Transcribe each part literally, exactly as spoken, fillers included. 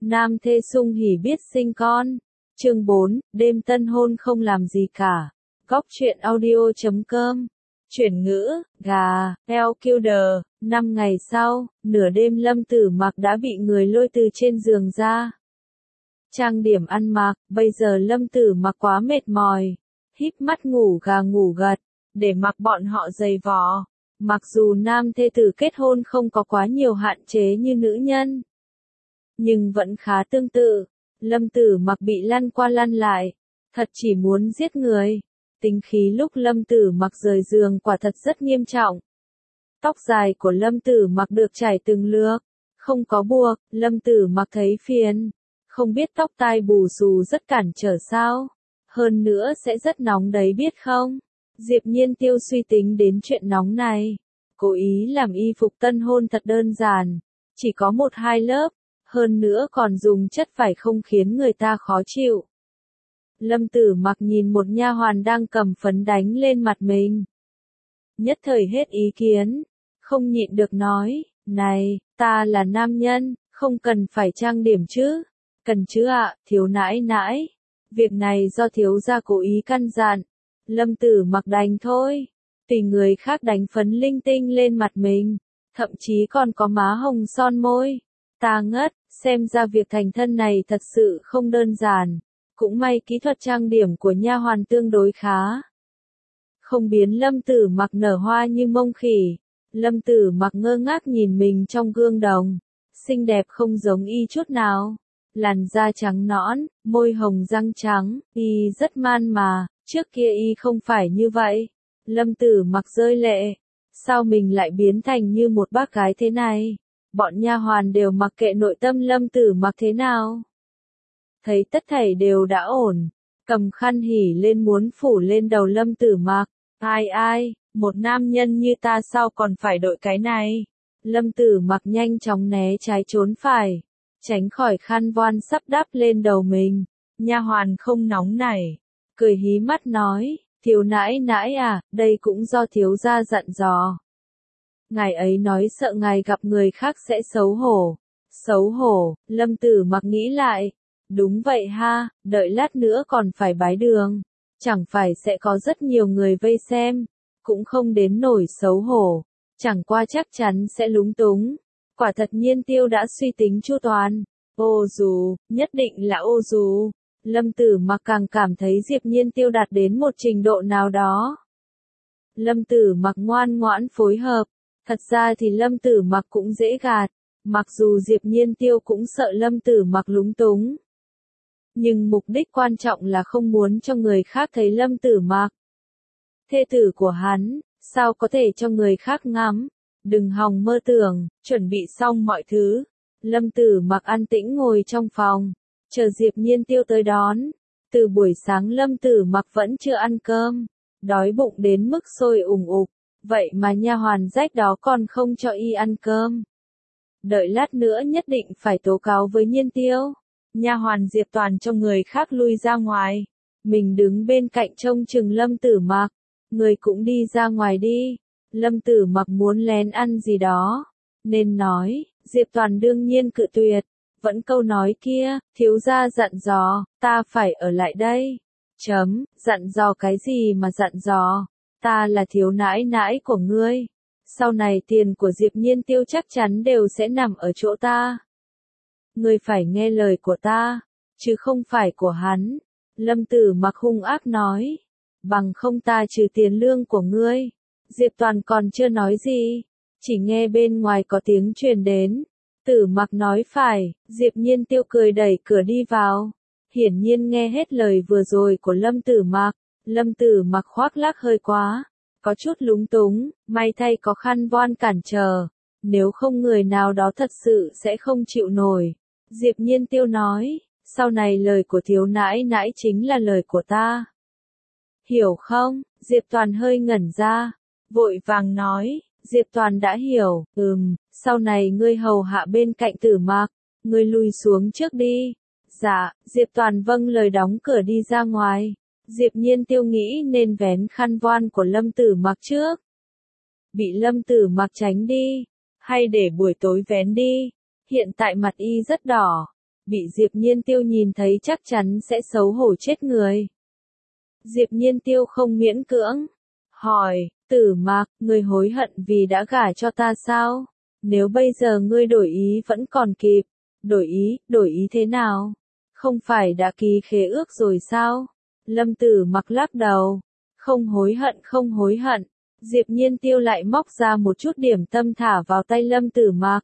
Nam thê sung hỉ biết sinh con. Chương bốn, đêm tân hôn không làm gì cả. Góc truyện audio chấm com. Chuyển ngữ, gà, eo killer. Năm ngày sau, nửa đêm Lâm Tử Mặc đã bị người lôi từ trên giường ra. Trang điểm ăn mặc, bây giờ Lâm Tử Mặc quá mệt mỏi. Híp mắt ngủ gà ngủ gật, để mặc bọn họ giày vò. Mặc dù nam thê tử kết hôn không có quá nhiều hạn chế như nữ nhân, nhưng vẫn khá tương tự. Lâm Tử Mặc bị lăn qua lăn lại, thật chỉ muốn giết người. Tính khí lúc Lâm Tử Mặc rời giường quả thật rất nghiêm trọng. Tóc dài của Lâm Tử Mặc được chải từng lược, không có buộc. Lâm Tử Mặc thấy phiền, không biết tóc tai bù xù rất cản trở sao? Hơn nữa sẽ rất nóng đấy biết không? Diệp Nhiên Tiêu suy tính đến chuyện nóng này, cố ý làm y phục tân hôn thật đơn giản, chỉ có một hai lớp, hơn nữa còn dùng chất vải không khiến người ta khó chịu. Lâm Tử Mặc nhìn một nha hoàn đang cầm phấn đánh lên mặt mình, nhất thời hết ý kiến, không nhịn được nói, này, ta là nam nhân, không cần phải trang điểm chứ? Cần chứ ạ, thiếu nãi nãi. Việc này do thiếu gia cố ý căn dặn. Lâm Tử Mặc đành thôi, tùy người khác đánh phấn linh tinh lên mặt mình, thậm chí còn có má hồng son môi. Ta ngất, xem ra việc thành thân này thật sự không đơn giản. Cũng may kỹ thuật trang điểm của nha hoàn tương đối khá, không biến Lâm Tử Mặc nở hoa như mông khỉ. Lâm Tử Mặc ngơ ngác nhìn mình trong gương đồng, xinh đẹp không giống y chút nào. Làn da trắng nõn, môi hồng răng trắng, y rất man mà, trước kia y không phải như vậy. Lâm Tử Mặc rơi lệ, sao mình lại biến thành như một bác gái thế này? Bọn nha hoàn đều mặc kệ nội tâm Lâm Tử Mặc thế nào. Thấy tất thảy đều đã ổn, cầm khăn hỉ lên muốn phủ lên đầu Lâm Tử Mặc. Ai ai, một nam nhân như ta sao còn phải đội cái này? Lâm Tử Mặc nhanh chóng né trái trốn phải, tránh khỏi khăn voan sắp đắp lên đầu mình. Nha hoàn không nóng nảy, cười hí mắt nói, thiếu nãi nãi à, đây cũng do thiếu gia dặn dò. Ngài ấy nói sợ ngài gặp người khác sẽ xấu hổ. Xấu hổ, Lâm Tử Mặc nghĩ lại. Đúng vậy ha, đợi lát nữa còn phải bái đường. Chẳng phải sẽ có rất nhiều người vây xem. Cũng không đến nổi xấu hổ. Chẳng qua chắc chắn sẽ lúng túng. Quả thật Nhiên Tiêu đã suy tính chu toàn. Ô dù, nhất định là ô dù. Lâm Tử Mặc càng cảm thấy Diệp Nhiên Tiêu đạt đến một trình độ nào đó. Lâm Tử Mặc ngoan ngoãn phối hợp. Thật ra thì Lâm Tử Mặc cũng dễ gạt. Mặc dù Diệp Nhiên Tiêu cũng sợ Lâm Tử Mặc lúng túng, nhưng mục đích quan trọng là không muốn cho người khác thấy Lâm Tử Mặc. Thê tử của hắn, sao có thể cho người khác ngắm? Đừng hòng mơ tưởng. Chuẩn bị xong mọi thứ, Lâm Tử Mặc an tĩnh ngồi trong phòng, chờ Diệp Nhiên Tiêu tới đón. Từ buổi sáng Lâm Tử Mặc vẫn chưa ăn cơm, đói bụng đến mức sôi ủng ục, vậy mà nha hoàn rách đó còn không cho y ăn cơm. Đợi lát nữa nhất định phải tố cáo với Nhiên Tiêu. Nha hoàn Diệp Toàn cho người khác lui ra ngoài, mình đứng bên cạnh trông chừng Lâm Tử Mặc. Người cũng đi ra ngoài đi. Lâm Tử Mặc muốn lén ăn gì đó, nên nói. Diệp Toàn đương nhiên cự tuyệt. Vẫn câu nói kia, thiếu gia dặn dò, ta phải ở lại đây. Chấm, dặn dò cái gì mà dặn dò? Ta là thiếu nãi nãi của ngươi. Sau này tiền của Diệp Nhiên Tiêu chắc chắn đều sẽ nằm ở chỗ ta. Ngươi phải nghe lời của ta, chứ không phải của hắn. Lâm Tử Mặc hung ác nói. Bằng không ta trừ tiền lương của ngươi. Diệp Toàn còn chưa nói gì, chỉ nghe bên ngoài có tiếng truyền đến. Tử Mặc nói phải. Diệp Nhiên Tiêu cười đẩy cửa đi vào. Hiển nhiên nghe hết lời vừa rồi của Lâm Tử Mặc. Lâm Tử Mặc khoác lác hơi quá, có chút lúng túng, may thay có khăn voan cản trở. Nếu không người nào đó thật sự sẽ không chịu nổi. Diệp Nhiên Tiêu nói, sau này lời của thiếu nãi nãi chính là lời của ta. Hiểu không? Diệp Toàn hơi ngẩn ra, vội vàng nói, Diệp Toàn đã hiểu. Ừm, sau này ngươi hầu hạ bên cạnh Tử Mặc, ngươi lùi xuống trước đi. Dạ. Diệp Toàn vâng lời đóng cửa đi ra ngoài. Diệp Nhiên Tiêu nghĩ nên vén khăn voan của Lâm Tử Mặc trước. Bị Lâm Tử Mặc tránh đi, hay để buổi tối vén đi. Hiện tại mặt y rất đỏ, bị Diệp Nhiên Tiêu nhìn thấy chắc chắn sẽ xấu hổ chết người. Diệp Nhiên Tiêu không miễn cưỡng, hỏi, Tử Mạc, ngươi hối hận vì đã gả cho ta sao? Nếu bây giờ ngươi đổi ý vẫn còn kịp. Đổi ý, đổi ý thế nào? Không phải đã ký khế ước rồi sao? Lâm Tử Mặc lắc đầu. Không hối hận, không hối hận. Diệp Nhiên Tiêu lại móc ra một chút điểm tâm thả vào tay Lâm Tử Mặc.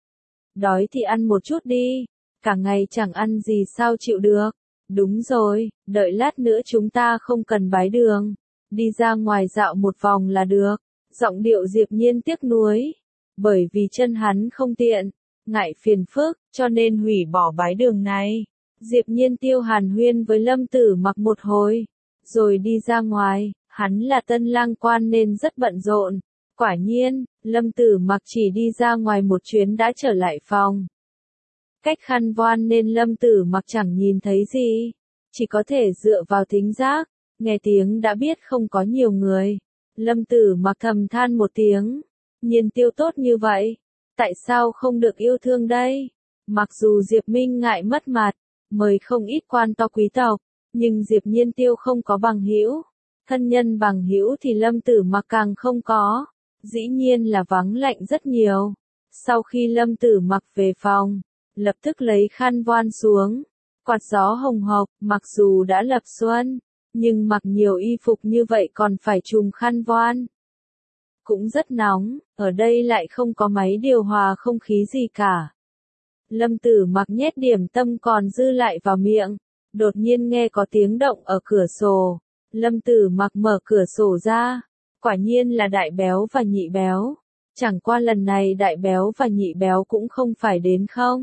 Đói thì ăn một chút đi. Cả ngày chẳng ăn gì sao chịu được. Đúng rồi, đợi lát nữa chúng ta không cần bái đường. Đi ra ngoài dạo một vòng là được. Giọng điệu Diệp Nhiên tiếc nuối. Bởi vì chân hắn không tiện, ngại phiền phức, cho nên hủy bỏ bái đường này. Diệp Nhiên Tiêu hàn huyên với Lâm Tử Mặc một hồi, rồi đi ra ngoài, hắn là tân lang quan nên rất bận rộn. Quả nhiên, Lâm Tử Mặc chỉ đi ra ngoài một chuyến đã trở lại phòng. Cách khăn voan nên Lâm Tử Mặc chẳng nhìn thấy gì, chỉ có thể dựa vào thính giác, nghe tiếng đã biết không có nhiều người. Lâm Tử Mặc thầm than một tiếng, Nhiên Tiêu tốt như vậy, tại sao không được yêu thương đây? Mặc dù Diệp Minh ngại mất mặt, mời không ít quan to quý tộc, nhưng Diệp Nhiên Tiêu không có bằng hữu, thân nhân bằng hữu thì Lâm Tử Mặc càng không có, dĩ nhiên là vắng lạnh rất nhiều. Sau khi Lâm Tử Mặc về phòng, lập tức lấy khăn voan xuống, quạt gió hồng hộc, mặc dù đã lập xuân, nhưng mặc nhiều y phục như vậy còn phải trùm khăn voan. Cũng rất nóng, ở đây lại không có máy điều hòa không khí gì cả. Lâm Tử Mặc nhét điểm tâm còn dư lại vào miệng, đột nhiên nghe có tiếng động ở cửa sổ. Lâm Tử Mặc mở cửa sổ ra, quả nhiên là Đại Béo và Nhị Béo. Chẳng qua lần này Đại Béo và Nhị Béo cũng không phải đến không.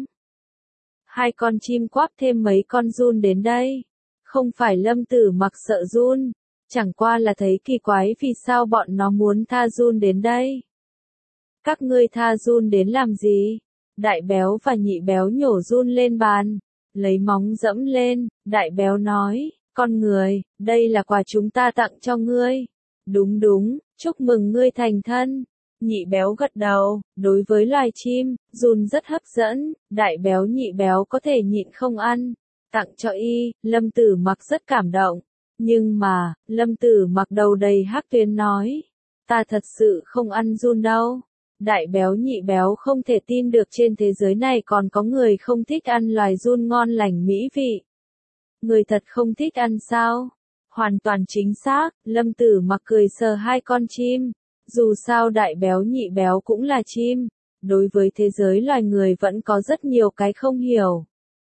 Hai con chim quáp thêm mấy con giun đến đây. Không phải Lâm Tử Mặc sợ giun, chẳng qua là thấy kỳ quái vì sao bọn nó muốn tha giun đến đây. Các ngươi tha giun đến làm gì? Đại Béo và Nhị Béo nhổ giun lên bàn, lấy móng dẫm lên. Đại Béo nói, con người, đây là quà chúng ta tặng cho ngươi. Đúng đúng, chúc mừng ngươi thành thân. Nhị Béo gật đầu, đối với loài chim, giun rất hấp dẫn. Đại Béo Nhị Béo có thể nhịn không ăn, tặng cho y. Lâm Tử Mặc rất cảm động. Nhưng mà, Lâm Tử Mặc đầu đầy hắc tuyến nói, ta thật sự không ăn giun đâu. Đại Béo Nhị Béo không thể tin được trên thế giới này còn có người không thích ăn loài giun ngon lành mỹ vị. Người thật không thích ăn sao? Hoàn toàn chính xác, Lâm Tử Mặc cười sờ hai con chim. Dù sao Đại Béo Nhị Béo cũng là chim, đối với thế giới loài người vẫn có rất nhiều cái không hiểu.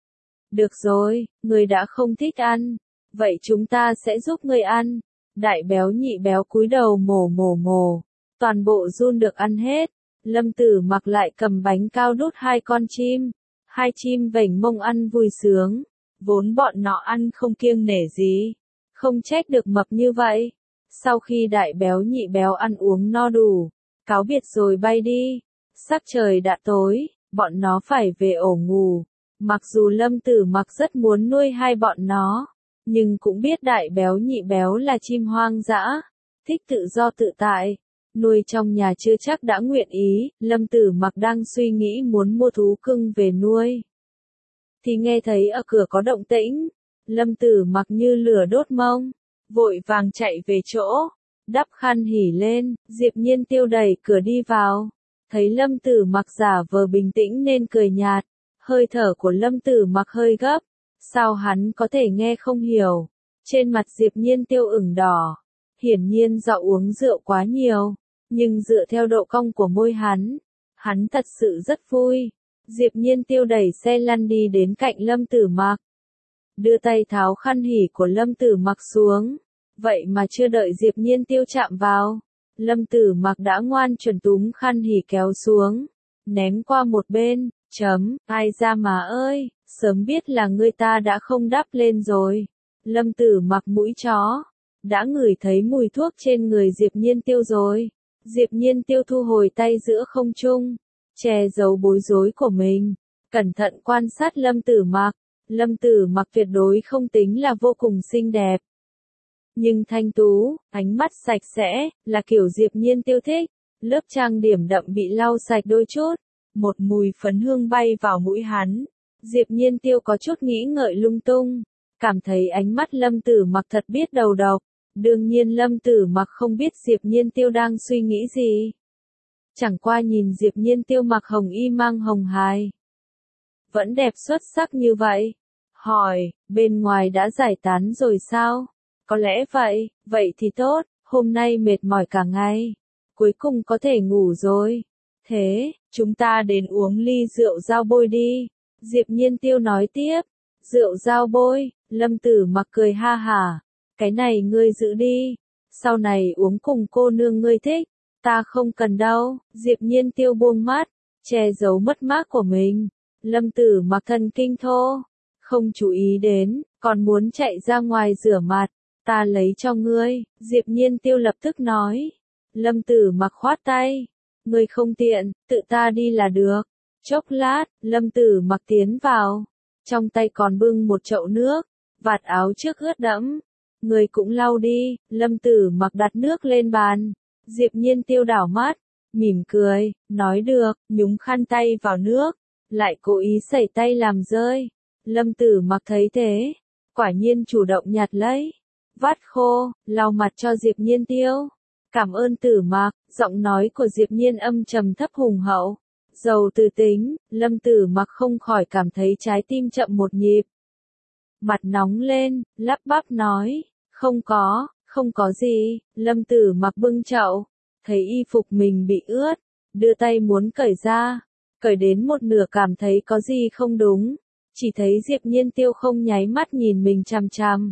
Được rồi, người đã không thích ăn, vậy chúng ta sẽ giúp người ăn. Đại Béo Nhị Béo cúi đầu mổ mổ mổ, toàn bộ giun được ăn hết. Lâm Tử Mặc lại cầm bánh cao đút hai con chim, hai chim vểnh mông ăn vui sướng, vốn bọn nó ăn không kiêng nể gì, không trách được mập như vậy. Sau khi Đại Béo Nhị Béo ăn uống no đủ, cáo biệt rồi bay đi. Sắc trời đã tối, bọn nó phải về ổ ngủ. Mặc dù Lâm Tử Mặc rất muốn nuôi hai bọn nó, nhưng cũng biết Đại Béo Nhị Béo là chim hoang dã, thích tự do tự tại, nuôi trong nhà chưa chắc đã nguyện ý. Lâm Tử Mặc đang suy nghĩ muốn mua thú cưng về nuôi, thì nghe thấy ở cửa có động tĩnh. Lâm Tử Mặc như lửa đốt mông, vội vàng chạy về chỗ, đắp khăn hỉ lên. Diệp Nhiên Tiêu đẩy cửa đi vào, thấy Lâm Tử Mặc giả vờ bình tĩnh nên cười nhạt. Hơi thở của Lâm Tử Mặc hơi gấp, sao hắn có thể nghe không hiểu. Trên mặt Diệp Nhiên Tiêu ửng đỏ, hiển nhiên do uống rượu quá nhiều, nhưng dựa theo độ cong của môi hắn, hắn thật sự rất vui. Diệp Nhiên Tiêu đẩy xe lăn đi đến cạnh Lâm Tử Mặc, đưa tay tháo khăn hỉ của Lâm Tử Mặc xuống. Vậy mà chưa đợi Diệp Nhiên Tiêu chạm vào, Lâm Tử Mặc đã ngoan chuẩn túm khăn hỉ kéo xuống, ném qua một bên. Chấm, ai ra mà ơi, sớm biết là ngươi ta đã không đắp lên rồi. Lâm Tử Mặc mũi chó, đã ngửi thấy mùi thuốc trên người Diệp Nhiên Tiêu rồi. Diệp Nhiên Tiêu thu hồi tay giữa không trung, che giấu bối rối của mình, cẩn thận quan sát Lâm Tử Mặc. Lâm Tử Mặc tuyệt đối không tính là vô cùng xinh đẹp, nhưng thanh tú, ánh mắt sạch sẽ, là kiểu Diệp Nhiên Tiêu thích. Lớp trang điểm đậm bị lau sạch đôi chút, một mùi phấn hương bay vào mũi hắn, Diệp Nhiên Tiêu có chút nghĩ ngợi lung tung, cảm thấy ánh mắt Lâm Tử Mặc thật biết đầu độc. Đương nhiên Lâm Tử Mặc không biết Diệp Nhiên Tiêu đang suy nghĩ gì. Chẳng qua nhìn Diệp Nhiên Tiêu mặc hồng y mang hồng hài, vẫn đẹp xuất sắc như vậy. Hỏi, bên ngoài đã giải tán rồi sao? Có lẽ vậy, vậy thì tốt, hôm nay mệt mỏi cả ngày, cuối cùng có thể ngủ rồi. Thế, chúng ta đến uống ly rượu dao bôi đi. Diệp Nhiên Tiêu nói tiếp, rượu dao bôi, Lâm Tử Mặc cười ha hả, cái này ngươi giữ đi, sau này uống cùng cô nương ngươi thích, ta không cần đâu. Diệp Nhiên Tiêu buông mắt, che giấu mất mát của mình. Lâm Tử Mặc thần kinh thô, không chú ý đến, còn muốn chạy ra ngoài rửa mặt, ta lấy cho ngươi. Diệp Nhiên Tiêu lập tức nói. Lâm Tử Mặc khoát tay, ngươi không tiện, tự ta đi là được. Chốc lát, Lâm Tử Mặc tiến vào, trong tay còn bưng một chậu nước, vạt áo trước ướt đẫm. Ngươi cũng lau đi. Lâm Tử Mặc đặt nước lên bàn. Diệp Nhiên Tiêu đảo mắt, mỉm cười, nói được, nhúng khăn tay vào nước, lại cố ý sẩy tay làm rơi. Lâm Tử Mặc thấy thế, quả nhiên chủ động nhặt lấy, vắt khô, lau mặt cho Diệp Nhiên Tiêu. Cảm ơn Tử Mặc. Giọng nói của Diệp Nhiên âm trầm thấp hùng hậu, giàu từ tính. Lâm Tử Mặc không khỏi cảm thấy trái tim chậm một nhịp, mặt nóng lên, lắp bắp nói, không có, không có gì. Lâm Tử Mặc bưng chậu, thấy y phục mình bị ướt, đưa tay muốn cởi ra, cởi đến một nửa cảm thấy có gì không đúng, chỉ thấy Diệp Nhiên Tiêu không nháy mắt nhìn mình chằm chằm.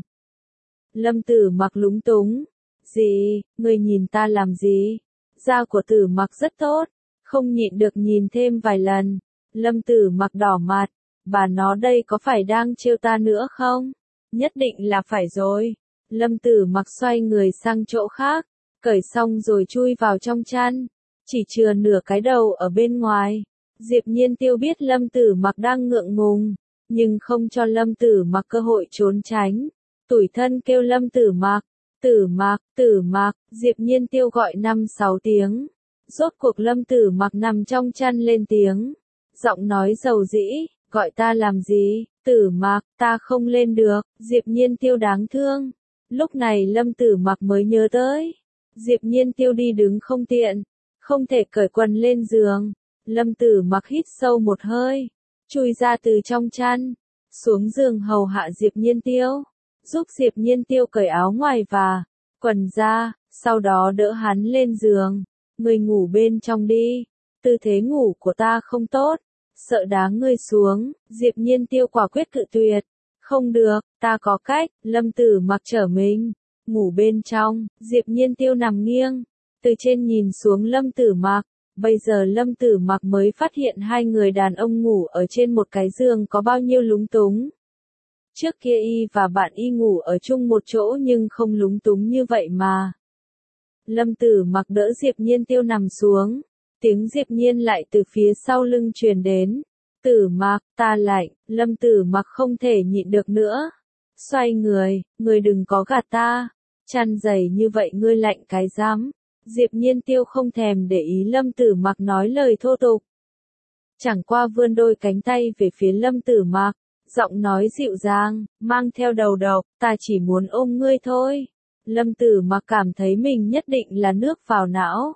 Lâm Tử Mặc lúng túng, gì, ngươi nhìn ta làm gì? Da của Tử Mặc rất tốt, không nhịn được nhìn thêm vài lần. Lâm Tử Mặc đỏ mặt, bà nó đây có phải đang trêu ta nữa không? Nhất định là phải rồi. Lâm Tử Mặc xoay người sang chỗ khác, cởi xong rồi chui vào trong chăn, chỉ chừa nửa cái đầu ở bên ngoài. Diệp Nhiên Tiêu biết Lâm Tử Mặc đang ngượng ngùng, nhưng không cho Lâm Tử Mặc cơ hội trốn tránh, tủi thân kêu Lâm Tử Mặc, Tử Mặc, Tử Mặc. Diệp Nhiên Tiêu gọi năm sáu tiếng, rốt cuộc Lâm Tử Mặc nằm trong chăn lên tiếng, giọng nói dầu dĩ, gọi ta làm gì? Tử Mặc, ta không lên được. Diệp Nhiên Tiêu đáng thương. Lúc này Lâm Tử Mặc mới nhớ tới, Diệp Nhiên Tiêu đi đứng không tiện, không thể cởi quần lên giường. Lâm Tử Mặc hít sâu một hơi, chui ra từ trong chăn, xuống giường hầu hạ Diệp Nhiên Tiêu, giúp Diệp Nhiên Tiêu cởi áo ngoài và quần ra, sau đó đỡ hắn lên giường. Ngươi ngủ bên trong đi, tư thế ngủ của ta không tốt, sợ đá ngươi xuống. Diệp Nhiên Tiêu quả quyết cự tuyệt. Không được, ta có cách. Lâm Tử Mặc trở mình, ngủ bên trong. Diệp Nhiên Tiêu nằm nghiêng, từ trên nhìn xuống Lâm Tử Mặc. Bây giờ Lâm Tử Mặc mới phát hiện hai người đàn ông ngủ ở trên một cái giường có bao nhiêu lúng túng. Trước kia y và bạn y ngủ ở chung một chỗ nhưng không lúng túng như vậy mà. Lâm Tử Mặc đỡ Diệp Nhiên Tiêu nằm xuống, tiếng Diệp Nhiên lại từ phía sau lưng truyền đến. Tử Mặc, ta lạnh. Lâm Tử Mặc không thể nhịn được nữa, xoay người, ngươi đừng có gạt ta, chăn dày như vậy ngươi lạnh cái rắm. Diệp Nhiên Tiêu không thèm để ý Lâm Tử Mặc nói lời thô tục, chẳng qua vươn đôi cánh tay về phía Lâm Tử Mặc, giọng nói dịu dàng, mang theo đầu độc, ta chỉ muốn ôm ngươi thôi. Lâm Tử Mặc cảm thấy mình nhất định là nước vào não,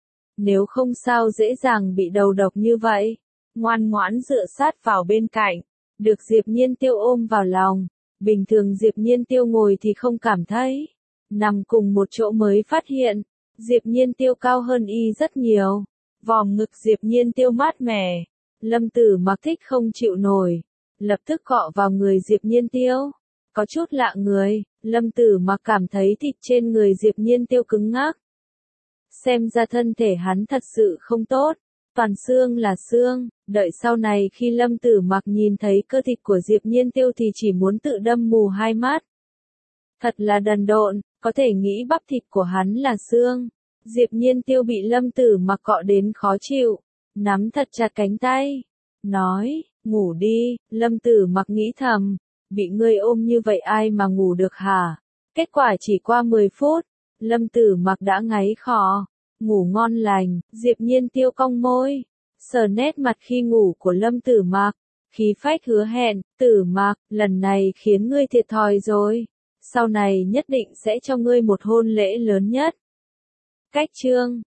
nếu không sao dễ dàng bị đầu độc như vậy. Ngoan ngoãn dựa sát vào bên cạnh, được Diệp Nhiên Tiêu ôm vào lòng. Bình thường Diệp Nhiên Tiêu ngồi thì không cảm thấy, nằm cùng một chỗ mới phát hiện, Diệp Nhiên Tiêu cao hơn y rất nhiều. Vòm ngực Diệp Nhiên Tiêu mát mẻ, Lâm Tử Mặc thích không chịu nổi, lập tức cọ vào người Diệp Nhiên Tiêu. Có chút lạ người, Lâm Tử Mặc cảm thấy thịt trên người Diệp Nhiên Tiêu cứng ngắc. Xem ra thân thể hắn thật sự không tốt, toàn xương là xương. Đợi sau này khi Lâm Tử Mặc nhìn thấy cơ thịt của Diệp Nhiên Tiêu thì chỉ muốn tự đâm mù hai mắt. Thật là đần độn, có thể nghĩ bắp thịt của hắn là xương. Diệp Nhiên Tiêu bị Lâm Tử Mặc cọ đến khó chịu, nắm thật chặt cánh tay, nói, ngủ đi. Lâm Tử Mặc nghĩ thầm, bị ngươi ôm như vậy ai mà ngủ được hả? Kết quả chỉ qua mười phút, Lâm Tử Mặc đã ngáy khò, ngủ ngon lành. Diệp Nhiên Tiêu cong môi, sờ nét mặt khi ngủ của Lâm Tử Mặc, Khí phách hứa hẹn, Tử Mạc, lần này khiến ngươi thiệt thòi rồi. Sau này nhất định sẽ cho ngươi một hôn lễ lớn nhất. Cách chương